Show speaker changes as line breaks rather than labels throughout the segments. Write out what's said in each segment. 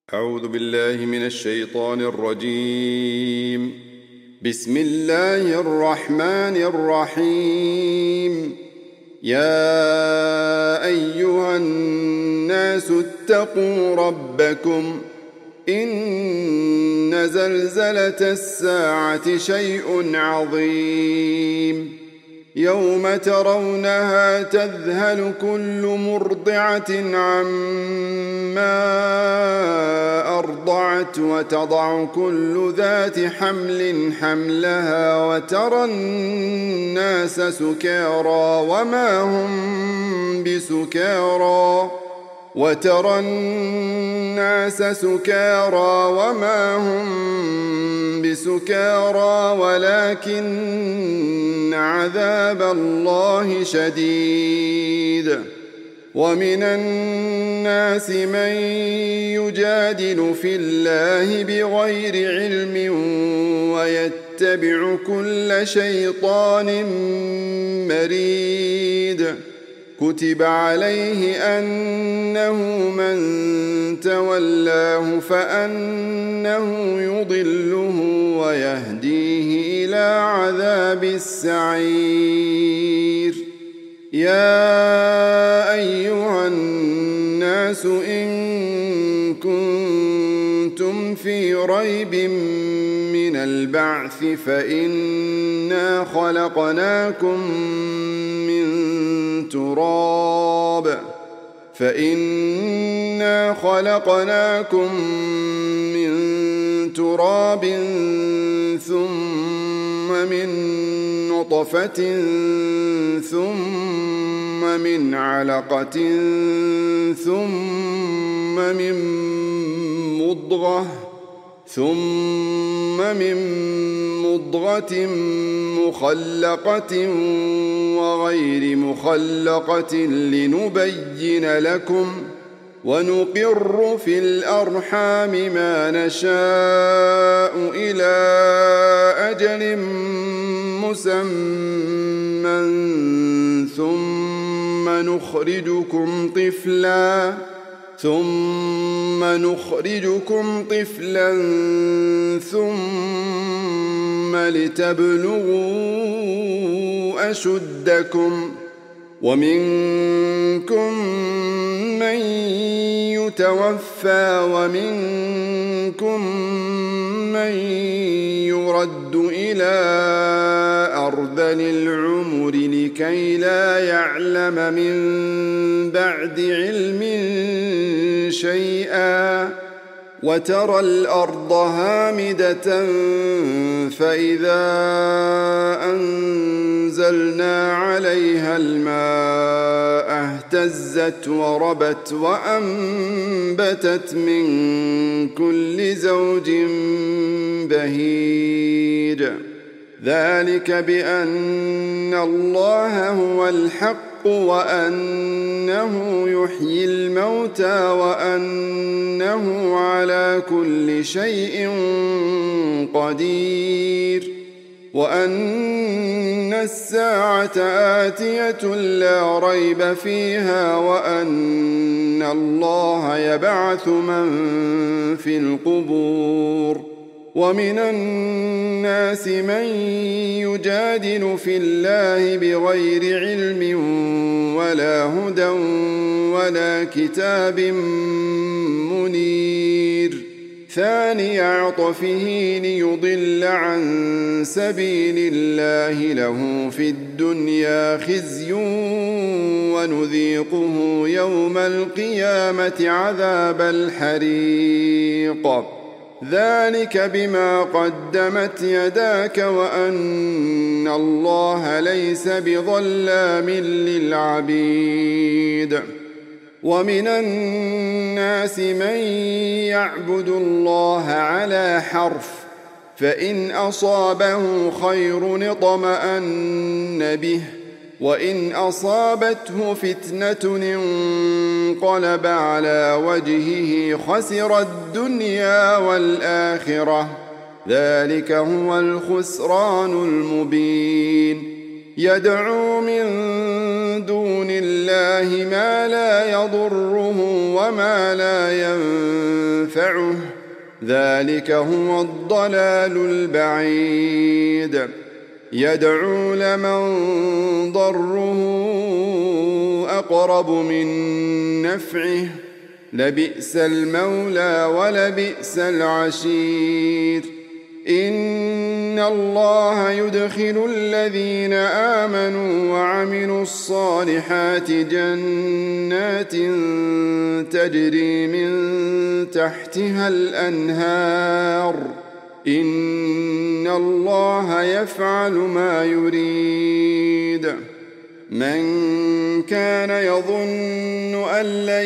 أعوذ بالله من الشيطان الرجيم. بسم الله الرحمن الرحيم. يا أيها الناس اتقوا ربكم إن زلزلة الساعة شيء عظيم يوم ترونها تذهل كل مرضعة عما أرضعت وتضع كل ذات حمل حملها وترى الناس سكارى وما هم بسكارى ولكن عذاب الله شديد. ومن الناس من يجادل في الله بغير علم ويتبع كل شيطان مريد. كتب عليه أنه من تولاه فأنه يضله ويهديه إلى عذاب السعير. يا أيها الناس إن كنتم في ريب من البعث فإنا خلقناكم من تراب ثم من نطفة ثم من علقة ثم من مضغة مخلقة وغير مخلقة لنبين لكم ونقر في الأرحام ما نشاء إلى أجل مسمى ثم نخرجكم طفلا ثم لتبلغوا أشدكم ومنكم من يتوفى ومنكم من يرد إلى أرذل العمر لكي لا يعلم من بعد علم شيئا. وترى الأرض هامدة فإذا أنزلنا عليها الماء اهتزت وربت وأنبتت من كل زوج بهيج. ذلك بأن الله هو الحق وأنه يحيي الموتى وأنه على كل شيء قدير وأن الساعة آتية لا ريب فيها وأن الله يبعث من في القبور. ومن الناس من يجادل في الله بغير علم ولا هدى ولا كتاب منير. ثاني عطفه ليضل عن سبيل الله له في الدنيا خزي ونذيقه يوم القيامة عذاب الحريق. ذلك بما قدمت يداك وأن الله ليس بظلام للعبيد. ومن الناس من يعبد الله على حرف فإن أصابه خير اطمأن به وإن أصابته فتنة انقلب على وجهه خسر الدنيا والآخرة. ذلك هو الخسران المبين. يدعو من دون الله ما لا يضره وما لا ينفعه، ذلك هو الضلال البعيد. يدعو لمن ضره أقرب من نفعه، لبئس المولى ولبئس العشير. إن الله يدخل الذين آمنوا وعملوا الصالحات جنات تجري من تحتها الأنهار، إن الله يفعل ما يريد. من كان يظن أن لن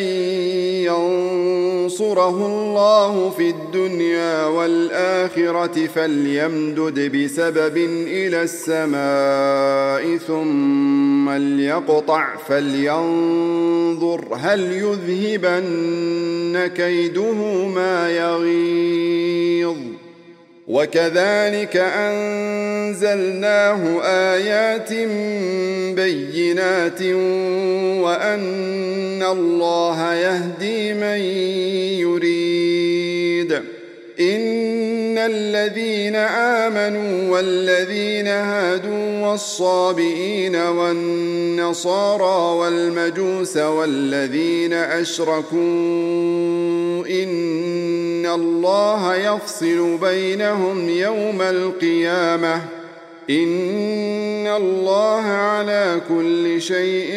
ينصره الله في الدنيا والآخرة فليمدد بسبب إلى السماء ثم ليقطع فلينظر هل يذهبن كيده ما يغيظ. وكذلك أنزلناه آيات بينات وأن الله يهدي من يريد. إن الذين آمنوا والذين هادوا والصابئين والنصارى والمجوس والذين أشركوا إن الله يفصل بينهم يوم القيامة، إن الله على كل شيء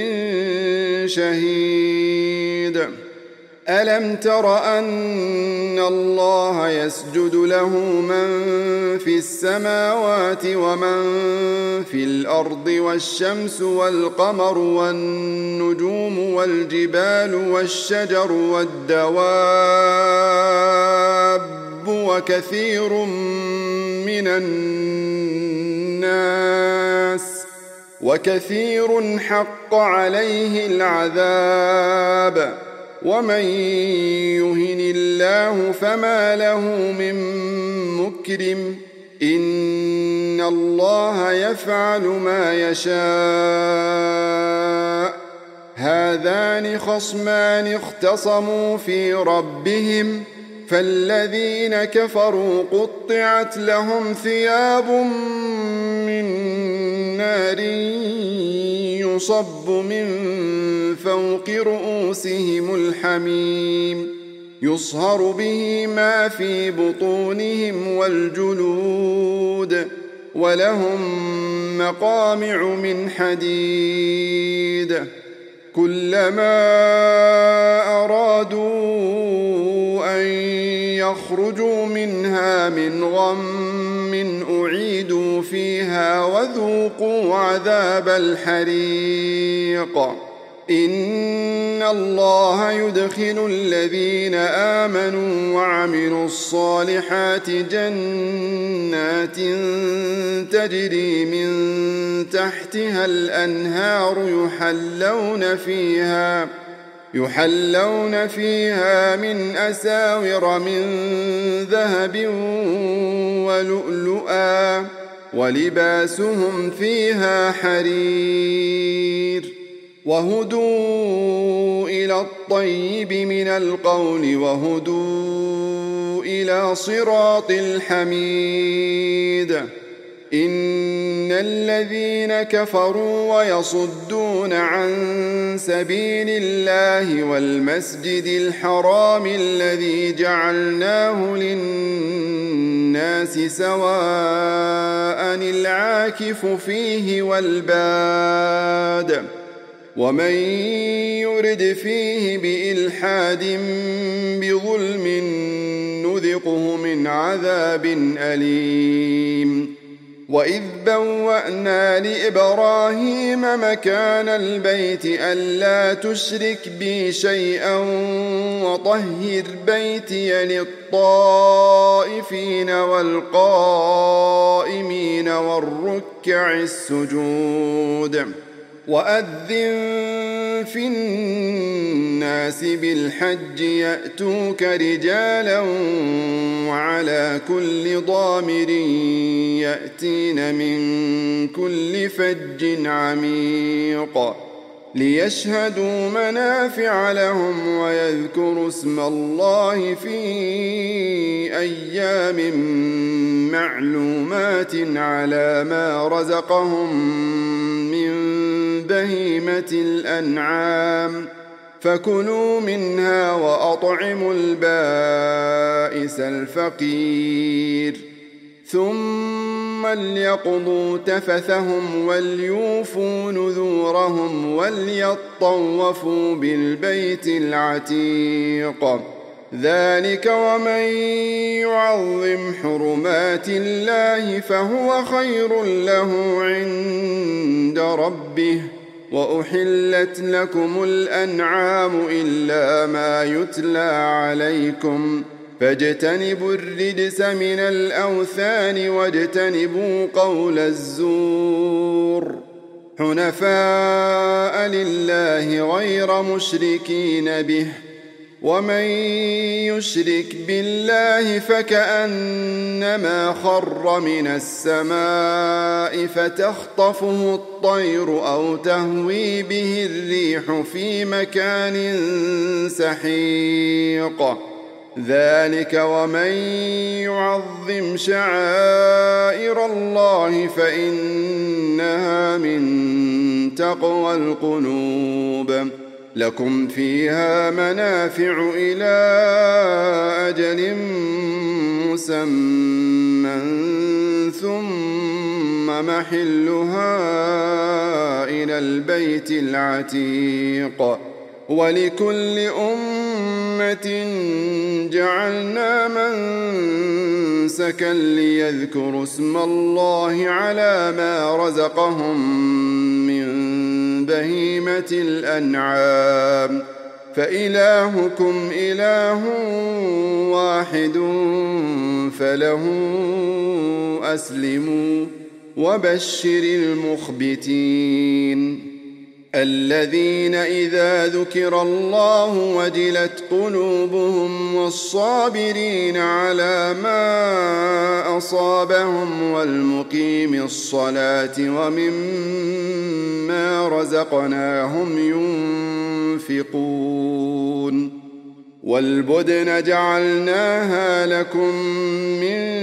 شهيد. ألم تر أن الله يسجد له من في السماوات ومن في الأرض والشمس والقمر والنجوم والجبال والشجر والدواب وكثير من الناس وكثير حق عليه العذاب ومن يهن الله فما له من مكرم إن الله يفعل ما يشاء. هذان خصمان اختصموا في ربهم فالذين كفروا قطعت لهم ثياب من نار يصب من فوق رؤوسهم الحميم يصهر به ما في بطونهم والجلود ولهم مقامع من حديد كلما أرادوا أن يخرجوا منها من غم أعيدوا فيها وذوقوا عذاب الحريق. إن الله يدخل الذين آمنوا وعملوا الصالحات جنات تجري من تحتها الأنهار يحلون فيها من أساور من ذهب ولؤلؤا ولباسهم فيها حرير وهدوا إلى الطيب من القول وهدوا إلى صراط الحميد. إن الذين كفروا ويصدون عن سبيل الله والمسجد الحرام الذي جعلناه للناس سواء العاكف فيه والباد ومن يرد فيه بإلحاد بظلم نذقه من عذاب أليم. وإذ بوأنا لإبراهيم مكان البيت ألا تشرك بي شيئا وطهر بيتي للطائفين والقائمين والركع السجود وأذن في الناس بالحج يأتوك رجالا وعلى كل ضامر يأتين من كل فج عميق. ليشهدوا منافع لهم ويذكروا اسم الله في أيام معلومات على ما رزقهم من بهيمة الأنعام، فكلوا منها وأطعموا البائس الفقير، ثم ليقضوا تفثهم وليوفوا نذورهم وليطوفوا بالبيت العتيق. ذلك ومن يعظم حرمات الله فهو خير له عند ربه. وأحلت لكم الأنعام إلا ما يتلى عليكم، فاجتنبوا الرجس من الأوثان واجتنبوا قول الزور، حنفاء لله غير مشركين به. ومن يشرك بالله فكأنما خر من السماء فتخطفه الطير أو تهوي به الريح في مكان سحيق. ذلك ومن يعظم شعائر الله فإنها من تقوى القلوب. لكم فيها منافع إلى أجل مسمى ثم محلها إلى البيت العتيق. ولكل أمة جعلنا منسكا ليذكروا اسم الله على ما رزقهم من بهيمة الأنعام، فإلهكم إله واحد فله أسلموا وبشر المخبتين الذين إذا ذكر الله وجلت قلوبهم والصابرين على ما أصابهم والمقيم الصلاة ومما رزقناهم ينفقون. والبدن جعلناها لكم من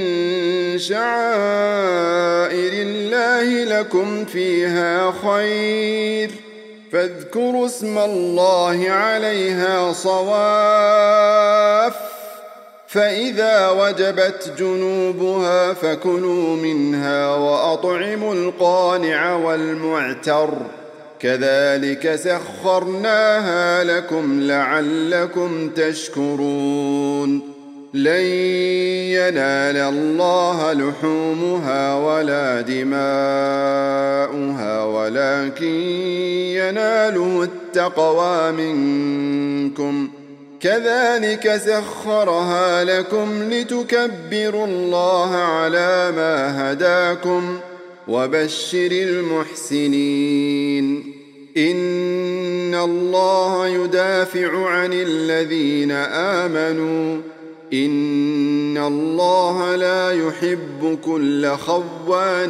شعائر الله لكم فيها خير، فاذكروا اسم الله عليها صواف، فإذا وجبت جنوبها فكلوا منها وأطعموا القانع والمعتر، كذلك سخرناها لكم لعلكم تشكرون. لن ينال الله لحومها ولا دماؤها ولكن يناله التقوى منكم، كذلك سخرها لكم لتكبروا الله على ما هداكم وبشر المحسنين. إن الله يدافع عن الذين آمنوا، إن الله لا يحب كل خوان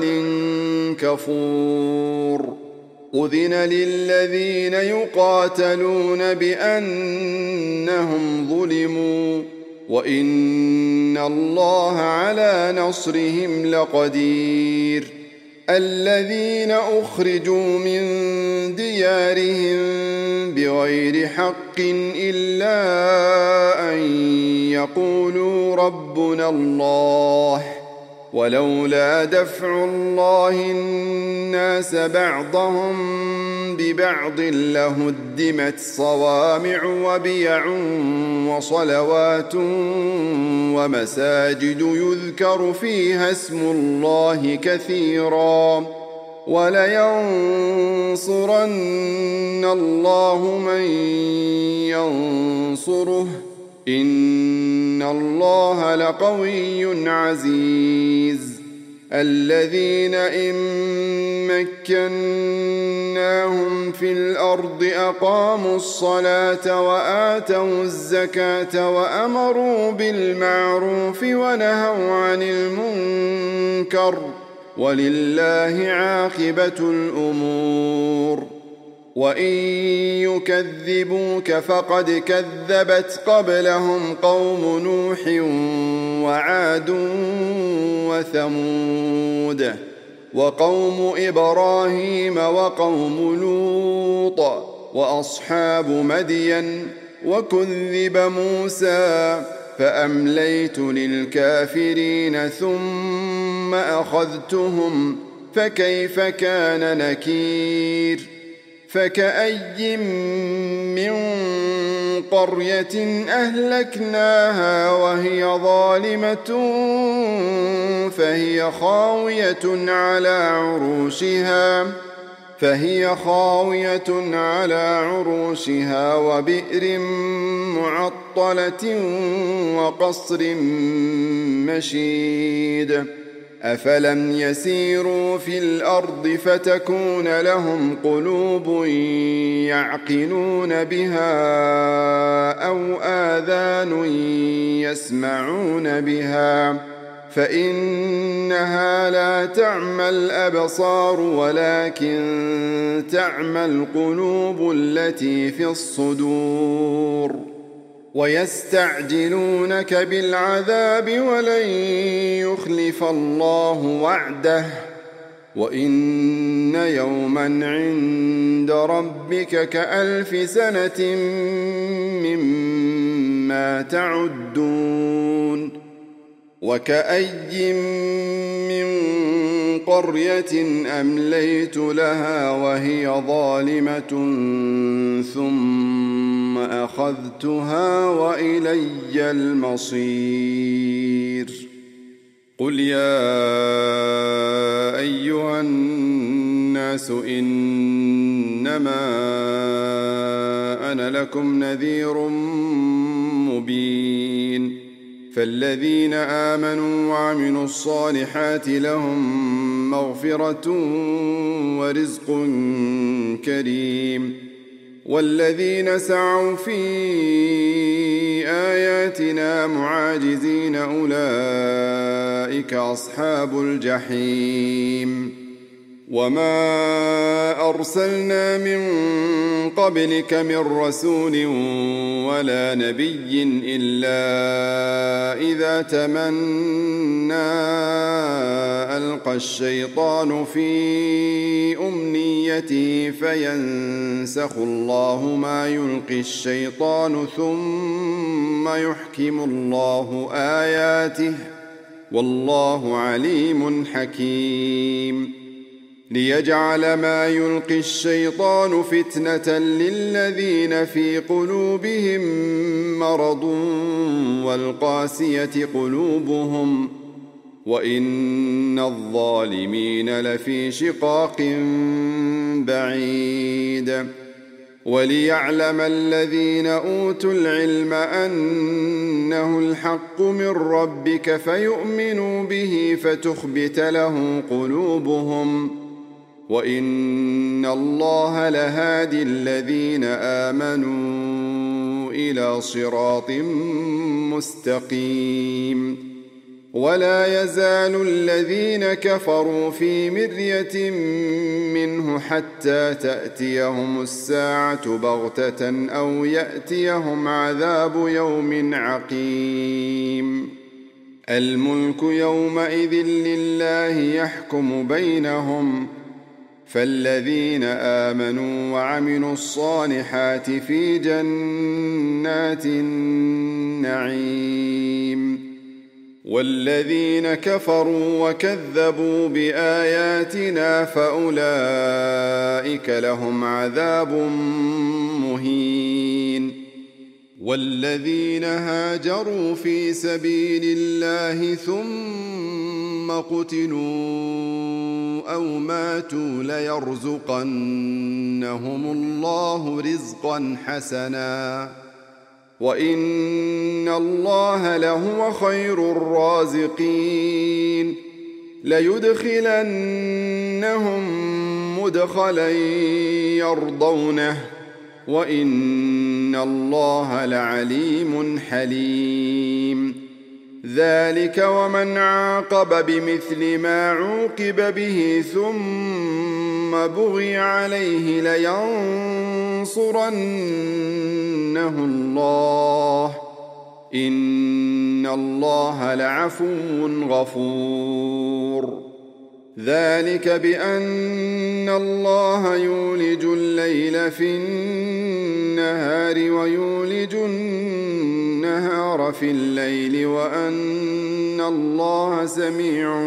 كفور. أذن للذين يقاتلون بأنهم ظلموا وإن الله على نصرهم لقدير. الذين أخرجوا من ديارهم بغير حق إلا أن يقولوا ربنا الله، ولولا دفع الله الناس بعضهم ببعض لهدمت صوامع وبيع وصلوات ومساجد يذكر فيها اسم الله كثيرا، ولينصرن الله من ينصره، إن الله لقوي عزيز. الذين إن مكناهم في الأرض أقاموا الصلاة وآتوا الزكاة وأمروا بالمعروف ونهوا عن المنكر، ولله عاقبة الأمور. وإن يكذبوك فقد كذبت قبلهم قوم نوح وعاد وثمود وقوم إبراهيم وقوم لوط وأصحاب مدين وكذب موسى فأمليت للكافرين ثم أخذتهم فكيف كان نكير فكأي من قرية أهلكناها وهي ظالمة فهي خاوية على عروشها وبئر معطلة وقصر مشيد أفلم يسيروا في الأرض فتكون لهم قلوب يعقلون بها أو آذان يسمعون بها فإنها لا تعمى الأبصار ولكن تعمى القلوب التي في الصدور ويستعجلونك بالعذاب ولن يخلف الله وعده وإن يوما عند ربك كألف سنة مما تعدون وكأي من قرية أمليت لها وهي ظالمة ثم أخذتها وإلي المصير قل يا أيها الناس إنما أنا لكم نذير مبين فالذين آمنوا وعملوا الصالحات لهم مغفرة ورزق كريم والذين سعوا في آياتنا معاجزين أولئك أصحاب الجحيم وما أرسلنا من قبلك من رسول ولا نبي إلا إذا تمنى ألقى الشيطان في أمنيته فينسخ الله ما يلقي الشيطان ثم يحكم الله آياته والله عليم حكيم ليجعل ما يلقي الشيطان فتنة للذين في قلوبهم مرض والقاسية قلوبهم وإن الظالمين لفي شقاق بعيد وليعلم الذين أوتوا العلم أنه الحق من ربك فيؤمنوا به فتخبت له قلوبهم وإن الله لهادي الذين آمنوا إلى صراط مستقيم ولا يزال الذين كفروا في مرية منه حتى تأتيهم الساعة بغتة أو يأتيهم عذاب يوم عقيم الملك يومئذ لله يحكم بينهم فالذين آمنوا وعملوا الصالحات في جنات النعيم والذين كفروا وكذبوا بآياتنا فأولئك لهم عذاب مهين والذين هاجروا في سبيل الله ثم قتلوا أو ماتوا ليرزقنهم الله رزقا حسنا وإن الله لهو خير الرازقين ليدخلنهم مدخلا يرضونه وإن الله لعليم حليم ذلك ومن عاقب بمثل ما عوقب به ثم ثم بغي عليه لينصرنه الله إن الله لعفو غفور ذلك بأن الله يولج الليل في النهار ويولج النهار في الليل وأن الله سميع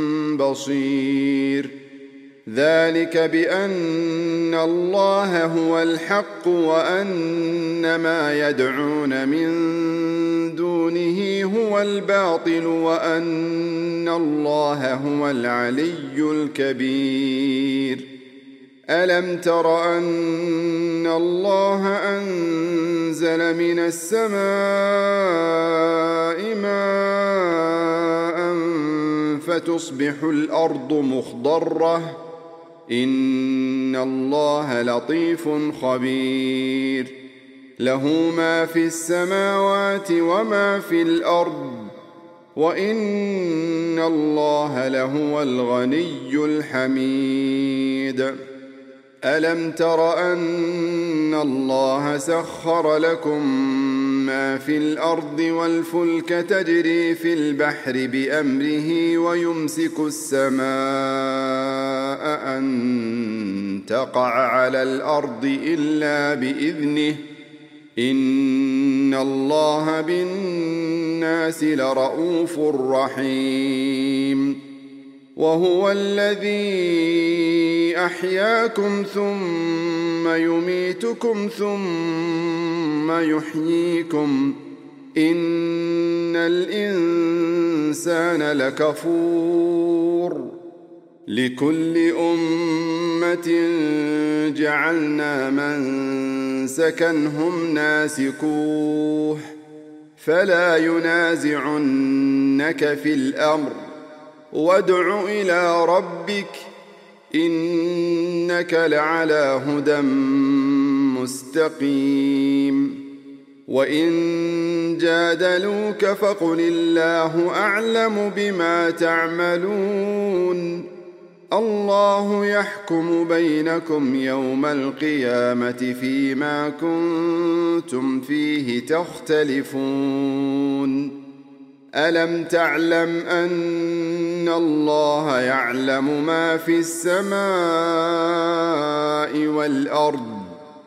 بصير ذلك بأن الله هو الحق وأن ما يدعون من دونه هو الباطل وأن الله هو العلي الكبير ألم تر أن الله أنزل من السماء ماء فتصبح الأرض مخضرة إن الله لطيف خبير له ما في السماوات وما في الأرض وإن الله لهو الغني الحميد ألم تر أن الله سخر لكم ما في الأرض والفلك تجري في البحر بأمره ويمسك السماء أن تقع على الأرض إلا بإذنه إن الله بالناس لرؤوف رحيم وهو الذي أحياكم ثم يميتكم ثم يحييكم إن الإنسان لكفور لكل أمة جعلنا منسكا هم ناسكوه فلا ينازعنك في الأمر وادع إلى ربك إنك لعلى هدى مستقيم وإن جادلوك فقل الله أعلم بما تعملون الله يحكم بينكم يوم القيامة فيما كنتم فيه تختلفون ألم تعلم أن الله يعلم ما في السماء والأرض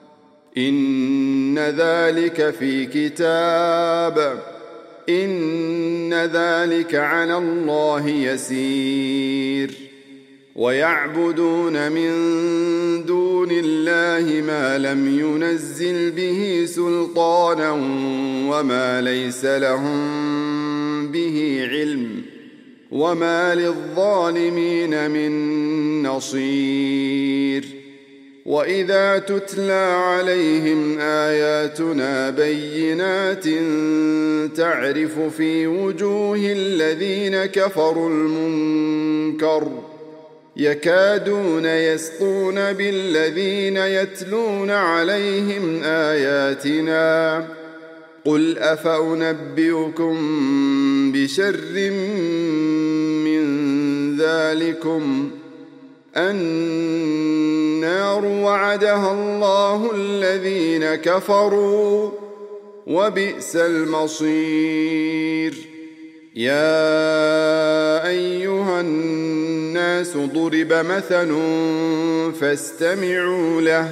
إن ذلك في كتاب إن ذلك على الله يسير ويعبدون من دون الله ما لم ينزل به سلطانا وما ليس لهم به علم وما للظالمين من نصير وإذا تتلى عليهم آياتنا بينات تعرف في وجوه الذين كفروا المنكر يكادون يسطون بالذين يتلون عليهم آياتنا قل أفأنبئكم بشر من ذلكم النار وعدها الله الذين كفروا وبئس المصير يا أيها الناس ضرب مثل فاستمعوا له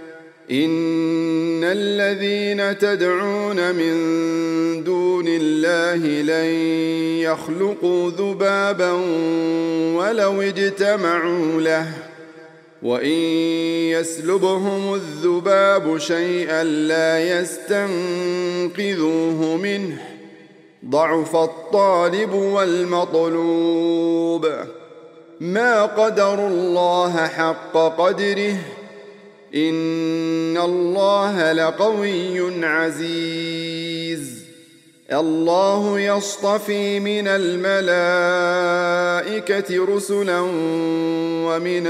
إن الذين تدعون من دون الله لن يخلقوا ذبابا ولو اجتمعوا له وإن يسلبهم الذباب شيئا لا يستنقذوه منه ضعف الطالب والمطلوب ما قدروا الله حق قدره إن الله لقوي عزيز الله يصطفي من الملائكة رسلا ومن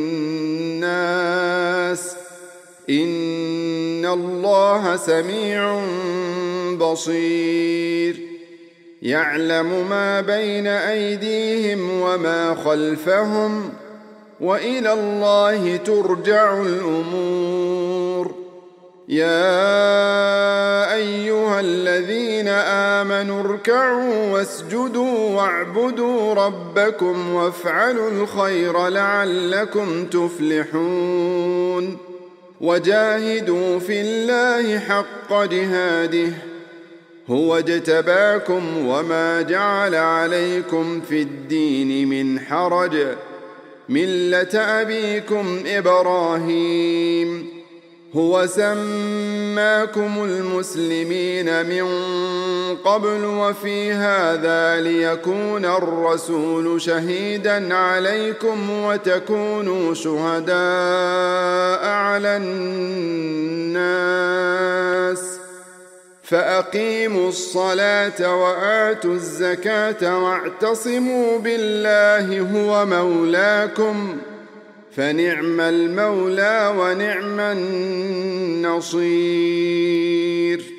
الناس إن الله سميع بصير يعلم ما بين أيديهم وما خلفهم وإلى الله ترجع الأمور. يا أيها الذين آمنوا اركعوا واسجدوا واعبدوا ربكم وافعلوا الخير لعلكم تفلحون. وجاهدوا في الله حق جهاده هو اجتباكم وما جعل عليكم في الدين من حرج ملة أبيكم إبراهيم هو سماكم المسلمين من قبل وفي هذا ليكون الرسول شهيدا عليكم وتكونوا شهداء على الناس. فأقيموا الصلاة وآتوا الزكاة واعتصموا بالله هو مولاكم فنعم المولى ونعم النصير.